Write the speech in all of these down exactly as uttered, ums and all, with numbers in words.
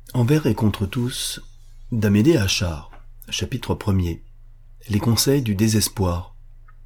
Envers et contre tous, d'Amédée Achard, chapitre premier. Les conseils du désespoir.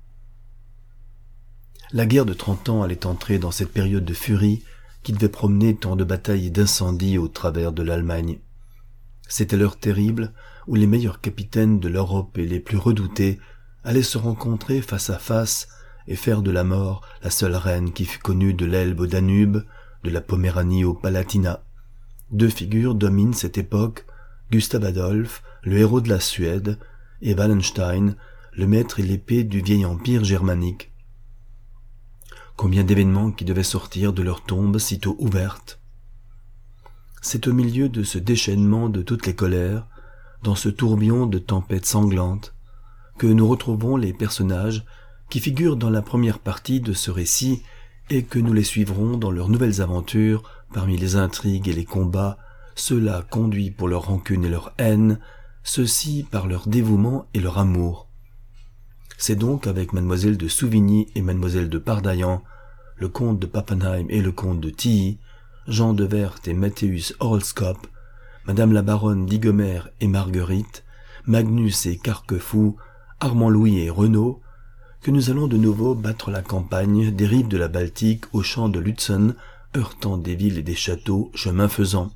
La guerre de trente ans allait entrer dans cette période de furie qui devait promener tant de batailles et d'incendies au travers de l'Allemagne. C'était l'heure terrible où les meilleurs capitaines de l'Europe et les plus redoutés allaient se rencontrer face à face et faire de la mort la seule reine qui fût connue de l'Elbe au Danube, de la Poméranie au Palatinat. Deux figures dominent cette époque, Gustave Adolphe, le héros de la Suède, et Wallenstein, le maître et l'épée du vieil empire germanique. Combien d'événements qui devaient sortir de leur tombe sitôt ouverte. C'est au milieu de ce déchaînement de toutes les colères, dans ce tourbillon de tempêtes sanglantes, que nous retrouvons les personnages qui figurent dans la première partie de ce récit et que nous les suivrons dans leurs nouvelles aventures parmi les intrigues et les combats, ceux-là conduits pour leur rancune et leur haine, ceux-ci par leur dévouement et leur amour. C'est donc avec mademoiselle de Souvigny et mademoiselle de Pardaillan, le comte de Pappenheim et le comte de Tilly, Jean de Werth et Matthäus Horolscope, madame la baronne d'Igemer et Marguerite, Magnus et Carquefou, Armand-Louis et Renaud, que nous allons de nouveau battre la campagne des rives de la Baltique aux champs de Lutzen, heurtant des villes et des châteaux, chemin faisant.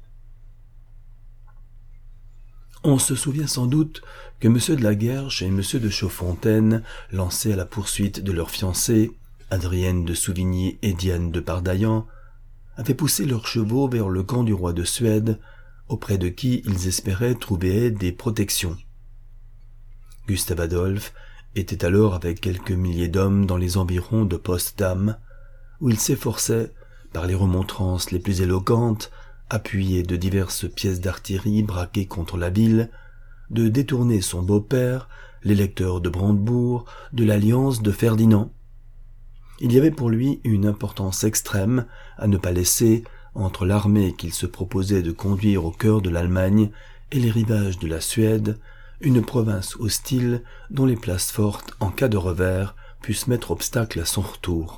On se souvient sans doute que M. de la Guerche et M. de Chaudfontaine, lancés à la poursuite de leurs fiancées, Adrienne de Souvigny et Diane de Pardaillan, avaient poussé leurs chevaux vers le camp du roi de Suède, auprès de qui ils espéraient trouver des protections. Gustave Adolphe était alors avec quelques milliers d'hommes dans les environs de Potsdam, où il s'efforçait, par les remontrances les plus éloquentes, appuyé de diverses pièces d'artillerie braquées contre la ville, de détourner son beau-père, l'électeur de Brandebourg, de l'alliance de Ferdinand. Il y avait pour lui une importance extrême à ne pas laisser, entre l'armée qu'il se proposait de conduire au cœur de l'Allemagne et les rivages de la Suède, une province hostile dont les places fortes, en cas de revers, puissent mettre obstacle à son retour.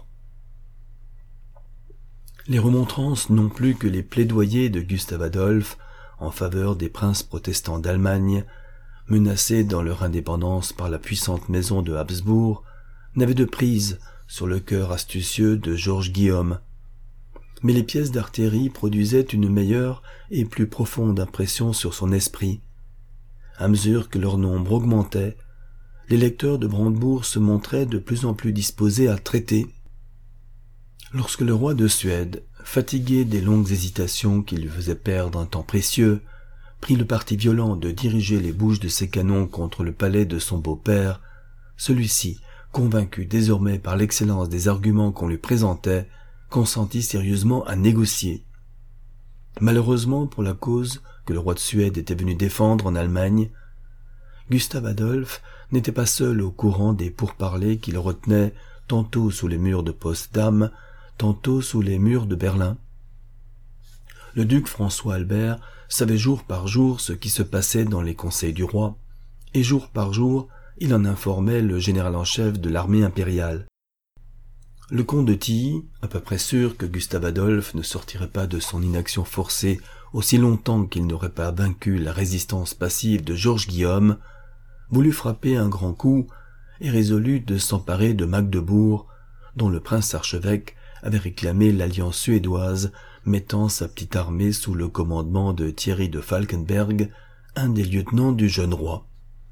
Les remontrances non plus que les plaidoyers de Gustave Adolphe en faveur des princes protestants d'Allemagne, menacés dans leur indépendance par la puissante maison de Habsbourg, n'avaient de prise sur le cœur astucieux de Georges Guillaume. Mais les pièces d'artillerie produisaient une meilleure et plus profonde impression sur son esprit. À mesure que leur nombre augmentait, l'électeur de Brandebourg se montrait de plus en plus disposé à traiter. Lorsque le roi de Suède, fatigué des longues hésitations qui lui faisaient perdre un temps précieux, prit le parti violent de diriger les bouches de ses canons contre le palais de son beau-père, celui-ci, convaincu désormais par l'excellence des arguments qu'on lui présentait, consentit sérieusement à négocier. Malheureusement pour la cause que le roi de Suède était venu défendre en Allemagne, Gustave Adolphe n'était pas seul au courant des pourparlers qui le retenaient tantôt sous les murs de Potsdam, tantôt sous les murs de Berlin. Le duc François Albert savait jour par jour ce qui se passait dans les conseils du roi, et jour par jour il en informait le général en chef de l'armée impériale. Le comte de Tilly, à peu près sûr que Gustave Adolphe ne sortirait pas de son inaction forcée aussi longtemps qu'il n'aurait pas vaincu la résistance passive de Georges Guillaume, voulut frapper un grand coup et résolut de s'emparer de Magdebourg, dont le prince archevêque avait réclamé l'alliance suédoise, mettant sa petite armée sous le commandement de Thierry de Falkenberg, un des lieutenants du jeune roi.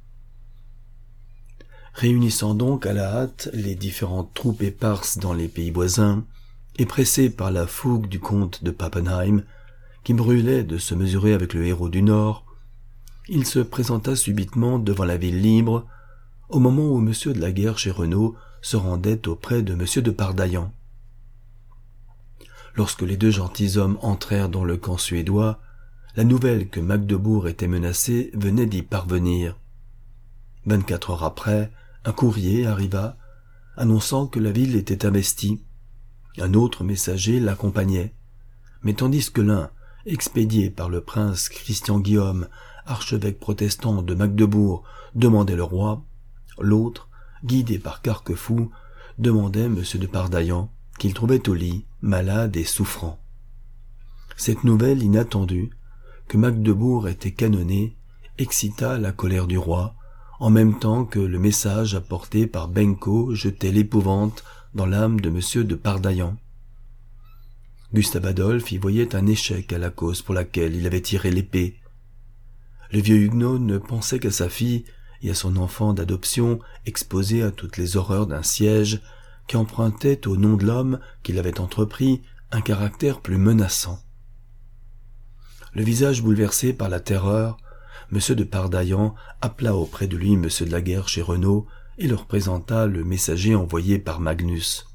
Réunissant donc à la hâte les différentes troupes éparses dans les pays voisins, et pressé par la fougue du comte de Pappenheim, qui brûlait de se mesurer avec le héros du Nord, il se présenta subitement devant la ville libre, au moment où M. de la Guerche et Renaud se rendaient auprès de M. de Pardaillan. Lorsque les deux gentilshommes entrèrent dans le camp suédois, la nouvelle que Magdebourg était menacée venait d'y parvenir. Vingt-quatre heures après, un courrier arriva, annonçant que la ville était investie. Un autre messager l'accompagnait, mais tandis que l'un, expédié par le prince Christian Guillaume, archevêque protestant de Magdebourg, demandait le roi, l'autre, guidé par Carquefou, demandait M. de Pardaillan, qu'il trouvait au lit, malade et souffrant. Cette nouvelle inattendue que Magdebourg était canonné excita la colère du roi, en même temps que le message apporté par Benco jetait l'épouvante dans l'âme de Monsieur de Pardaillan. Gustave Adolphe y voyait un échec à la cause pour laquelle il avait tiré l'épée. Le vieux huguenot ne pensait qu'à sa fille et à son enfant d'adoption exposé à toutes les horreurs d'un siège qui empruntait au nom de l'homme qu'il avait entrepris un caractère plus menaçant. Le visage bouleversé par la terreur, Monsieur de Pardaillan appela auprès de lui Monsieur de la Guerche et Renaud et leur présenta le messager envoyé par Magnus.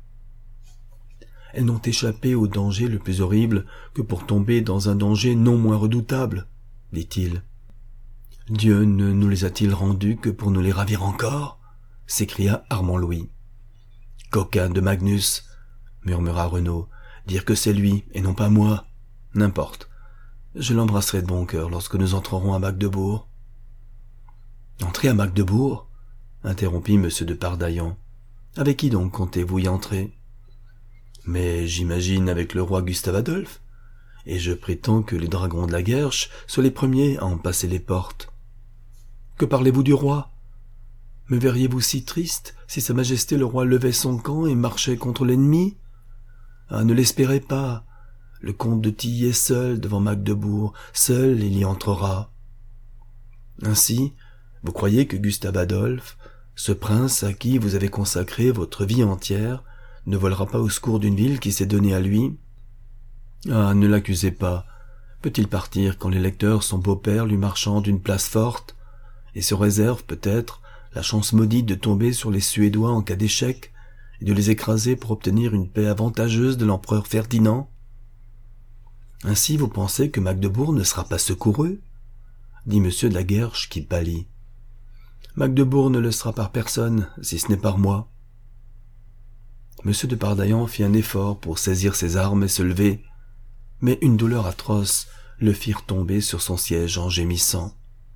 « Elles n'ont échappé au danger le plus horrible que pour tomber dans un danger non moins redoutable, dit-il. Dieu ne nous les a-t-il rendues que pour nous les ravir encore? S'écria Armand Louis. Coquin de Magnus, murmura Renaud, dire que c'est lui et non pas moi. N'importe. Je l'embrasserai de bon cœur lorsque nous entrerons à Magdebourg. Entrer à Magdebourg? Interrompit Monsieur de Pardaillan. Avec qui donc comptez-vous y entrer? Mais j'imagine avec le roi Gustave Adolphe, et je prétends que les dragons de la Guerche soient les premiers à en passer les portes. Que parlez-vous du roi? Me verriez-vous si triste si sa majesté le roi levait son camp et marchait contre l'ennemi? Ah, ne l'espérez pas. Le comte de Tilly est seul devant Magdebourg, seul il y entrera. Ainsi, vous croyez que Gustave Adolphe, ce prince à qui vous avez consacré votre vie entière, ne volera pas au secours d'une ville qui s'est donnée à lui? Ah, ne l'accusez pas. Peut-il partir quand l'électeur, son beau-père, lui marchand d'une place forte, et se réserve, peut-être, la chance maudite de tomber sur les Suédois en cas d'échec, et de les écraser pour obtenir une paix avantageuse de l'empereur Ferdinand? Ainsi vous pensez que Magdebourg ne sera pas secouru? Dit Monsieur de la Guerche qui pâlit. Magdebourg ne le sera par personne, si ce n'est par moi. Monsieur de Pardaillan fit un effort pour saisir ses armes et se lever, mais une douleur atroce le firent tomber sur son siège en gémissant.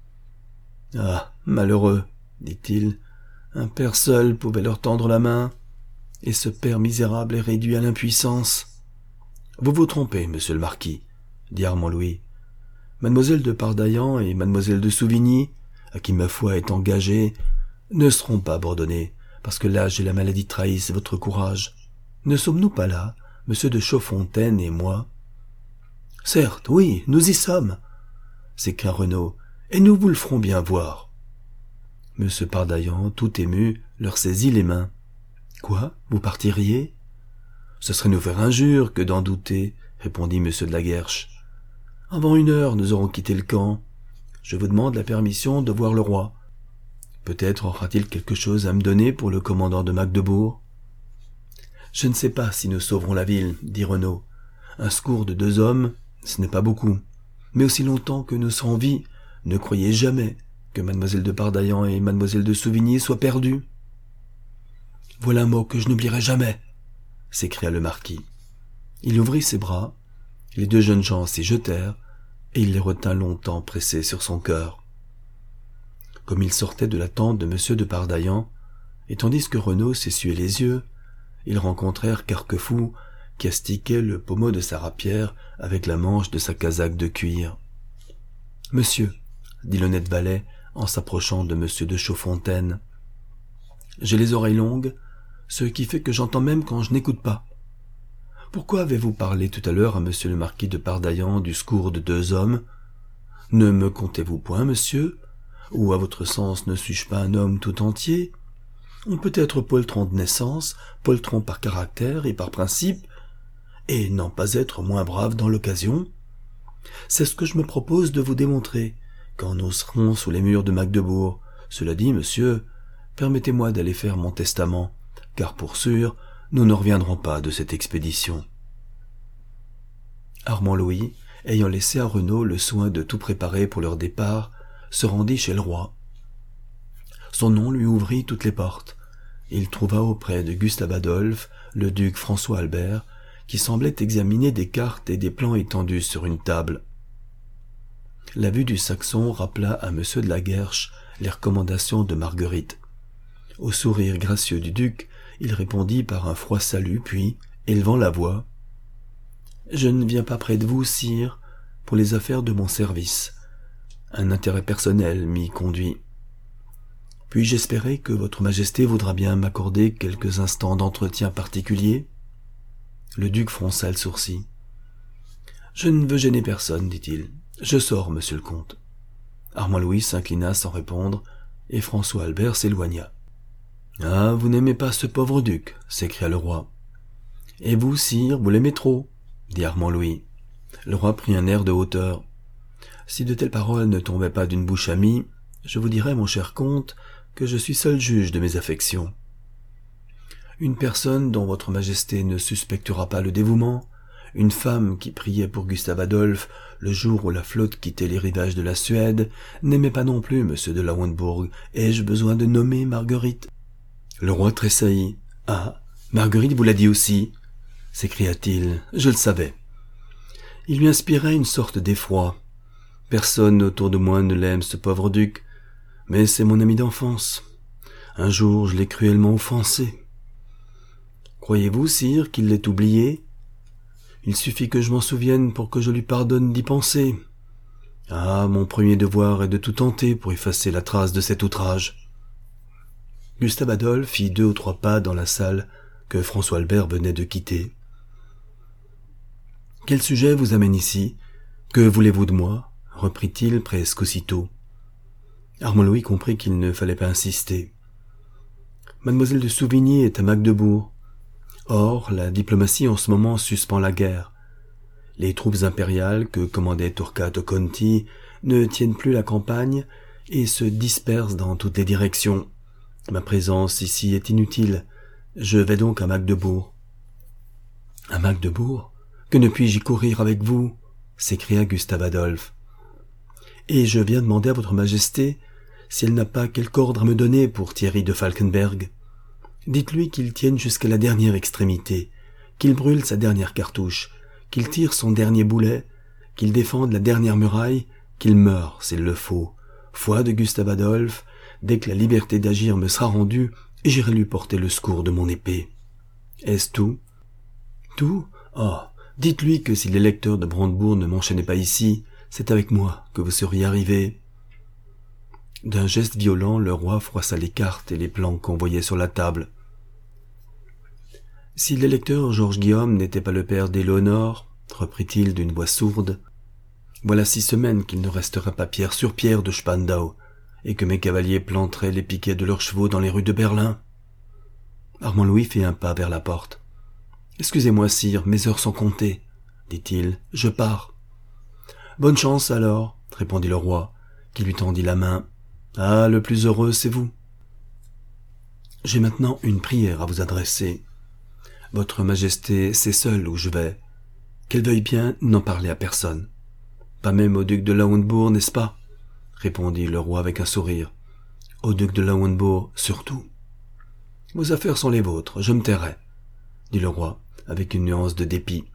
« Ah, malheureux, dit-il, un père seul pouvait leur tendre la main, et ce père misérable est réduit à l'impuissance. »« Vous vous trompez, monsieur le marquis, dit Armand Louis. Mademoiselle de Pardaillan et mademoiselle de Souvigny, à qui ma foi est engagée, ne seront pas abandonnées, parce que l'âge et la maladie trahissent votre courage. Ne sommes-nous pas là, monsieur de Chaudfontaine et moi? »« Certes, oui, nous y sommes, » s'écria Renaud, « et nous vous le ferons bien voir. » Monsieur Pardaillan, tout ému, leur saisit les mains. « Quoi, vous partiriez? »« Ce serait nous faire injure que d'en douter, » répondit Monsieur de la Guerche. « Avant une heure, nous aurons quitté le camp. Je vous demande la permission de voir le roi. Peut-être aura-t-il quelque chose à me donner pour le commandant de Magdebourg. »« Je ne sais pas si nous sauverons la ville, » dit Renaud. « Un secours de deux hommes, ce n'est pas beaucoup. Mais aussi longtemps que nous serons en vie, ne croyez jamais que mademoiselle de Pardaillan et mademoiselle de Souvigny soient perdues. »« Voilà un mot que je n'oublierai jamais, » s'écria le marquis. Il ouvrit ses bras, les deux jeunes gens s'y jetèrent, et il les retint longtemps pressés sur son cœur. Comme ils sortaient de la tente de Monsieur de Pardaillan, et tandis que Renaud s'essuyait les yeux, ils rencontrèrent Carquefou, qui astiquait le pommeau de sa rapière avec la manche de sa casaque de cuir. « Monsieur, » dit l'honnête valet en s'approchant de Monsieur de Chaudfontaine, « j'ai les oreilles longues, ce qui fait que j'entends même quand je n'écoute pas. Pourquoi avez-vous parlé tout à l'heure à Monsieur le marquis de Pardaillan du secours de deux hommes? Ne me comptez-vous point, monsieur? Ou à votre sens ne suis-je pas un homme tout entier? On peut être poltron de naissance, poltron par caractère et par principe, et n'en pas être moins brave dans l'occasion. C'est ce que je me propose de vous démontrer, quand nous serons sous les murs de Magdebourg. Cela dit, monsieur, permettez-moi d'aller faire mon testament, car pour sûr, nous ne reviendrons pas de cette expédition. » Armand Louis, ayant laissé à Renaud le soin de tout préparer pour leur départ, se rendit chez le roi. Son nom lui ouvrit toutes les portes. Il trouva auprès de Gustave Adolphe le duc François Albert, qui semblait examiner des cartes et des plans étendus sur une table. La vue du Saxon rappela à Monsieur de la Guerche les recommandations de Marguerite. Au sourire gracieux du duc, il répondit par un froid salut, puis, élevant la voix, « Je ne viens pas près de vous, sire, pour les affaires de mon service. Un intérêt personnel m'y conduit. Puis-je espérer que votre majesté voudra bien m'accorder quelques instants d'entretien particulier ?» Le duc fronça le sourcil. « Je ne veux gêner personne, dit-il. Je sors, monsieur le comte. » Armand Louis s'inclina sans répondre, et François Albert s'éloigna. « Ah, vous n'aimez pas ce pauvre duc » s'écria le roi. « Et vous, sire, vous l'aimez trop » dit Armand Louis. Le roi prit un air de hauteur. « Si de telles paroles ne tombaient pas d'une bouche amie, je vous dirais, mon cher comte, que je suis seul juge de mes affections. Une personne dont votre majesté ne suspectera pas le dévouement, une femme qui priait pour Gustave Adolphe le jour où la flotte quittait les rivages de la Suède, n'aimait pas non plus monsieur de Lauenbourg. Ai-je besoin de nommer Marguerite ?» Le roi tressaillit. « Ah, Marguerite vous l'a dit aussi » s'écria-t-il. « Je le savais. » Il lui inspirait une sorte d'effroi. Personne autour de moi ne l'aime, ce pauvre duc, mais c'est mon ami d'enfance. Un jour, je l'ai cruellement offensé. Croyez-vous, sire, qu'il l'ait oublié ? Il suffit que je m'en souvienne pour que je lui pardonne d'y penser. Ah, mon premier devoir est de tout tenter pour effacer la trace de cet outrage. Gustave Adolphe fit deux ou trois pas dans la salle que François Albert venait de quitter. « Quel sujet vous amène ici ? Que voulez-vous de moi ?» reprit-il presque aussitôt. Armand Louis comprit qu'il ne fallait pas insister. « Mademoiselle de Souvigny est à Magdebourg. Or, la diplomatie en ce moment suspend la guerre. Les troupes impériales que commandait Turcato Conti ne tiennent plus la campagne et se dispersent dans toutes les directions. Ma présence ici est inutile. Je vais donc à Magdebourg. »« À Magdebourg ? Que ne puis-je y courir avec vous ?» s'écria Gustave Adolphe. « Et je viens demander à votre majesté si elle n'a pas quelque ordre à me donner pour Thierry de Falkenberg. Dites-lui qu'il tienne jusqu'à la dernière extrémité, qu'il brûle sa dernière cartouche, qu'il tire son dernier boulet, qu'il défende la dernière muraille, qu'il meure s'il le faut. Foi de Gustave Adolphe, dès que la liberté d'agir me sera rendue, j'irai lui porter le secours de mon épée. Est-ce tout ? Tout ? Oh, dites-lui que si l'électeur de Brandebourg ne m'enchaînait pas ici, c'est avec moi que vous seriez arrivé. » D'un geste violent, le roi froissa les cartes et les plans qu'on voyait sur la table. « Si l'électeur Georges Guillaume n'était pas le père d'Éléonore, reprit-il d'une voix sourde, voilà six semaines qu'il ne resterait pas pierre sur pierre de Spandau, et que mes cavaliers planteraient les piquets de leurs chevaux dans les rues de Berlin. » Armand Louis fit un pas vers la porte. « Excusez-moi, sire, mes heures sont comptées, dit-il, je pars. »« Bonne chance, alors, répondit le roi, qui lui tendit la main. Ah, le plus heureux, c'est vous. J'ai maintenant une prière à vous adresser. Votre majesté sait seule où je vais. Qu'elle veuille bien n'en parler à personne. Pas même au duc de Lauenbourg, n'est-ce pas? Répondit le roi avec un sourire. Au duc de Lauenbourg, surtout. Vos affaires sont les vôtres, je me tairai, dit le roi, avec une nuance de dépit.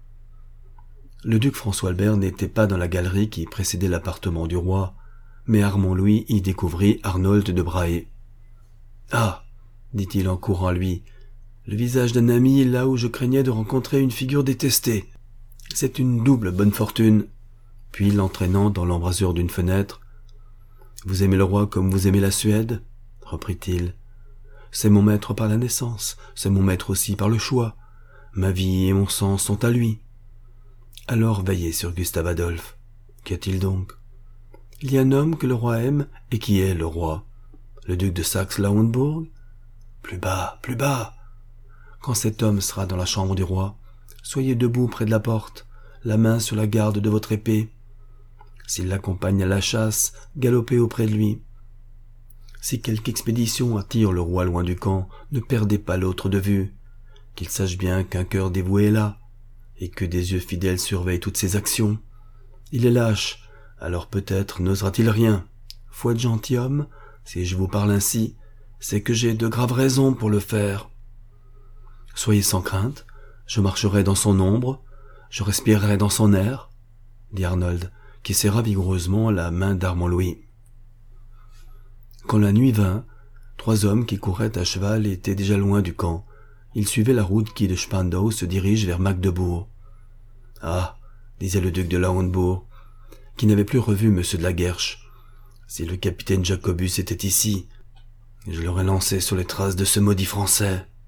Le duc François Albert n'était pas dans la galerie qui précédait l'appartement du roi, mais Armand Louis y découvrit Arnold de Brahe. « Ah !» dit-il en courant à lui, « le visage d'un ami là où je craignais de rencontrer une figure détestée. C'est une double bonne fortune. » Puis l'entraînant dans l'embrasure d'une fenêtre. « Vous aimez le roi comme vous aimez la Suède ?» reprit-il. « C'est mon maître par la naissance, c'est mon maître aussi par le choix. Ma vie et mon sang sont à lui. » Alors veillez sur Gustave Adolphe. Qu'y a-t-il donc? Il y a un homme que le roi aime, et qui est le roi. Le duc de Saxe-Lauenbourg? Plus bas, plus bas. Quand cet homme sera dans la chambre du roi, soyez debout près de la porte, la main sur la garde de votre épée. S'il l'accompagne à la chasse, galopez auprès de lui. Si quelque expédition attire le roi loin du camp, ne perdez pas l'autre de vue. Qu'il sache bien qu'un cœur dévoué est là, et que des yeux fidèles surveillent toutes ses actions. Il est lâche, alors peut-être n'osera-t-il rien. Faut être gentilhomme, si je vous parle ainsi, c'est que j'ai de graves raisons pour le faire. Soyez sans crainte, je marcherai dans son ombre, je respirerai dans son air, dit Arnold, qui serra vigoureusement la main d'Armand Louis. Quand la nuit vint, trois hommes qui couraient à cheval étaient déjà loin du camp. Ils suivaient la route qui de Spandau se dirige vers Magdebourg. Ah, disait le duc de Lauenbourg, qui n'avait plus revu M. de la Guerche. Si le capitaine Jacobus était ici, je l'aurais lancé sur les traces de ce maudit Français.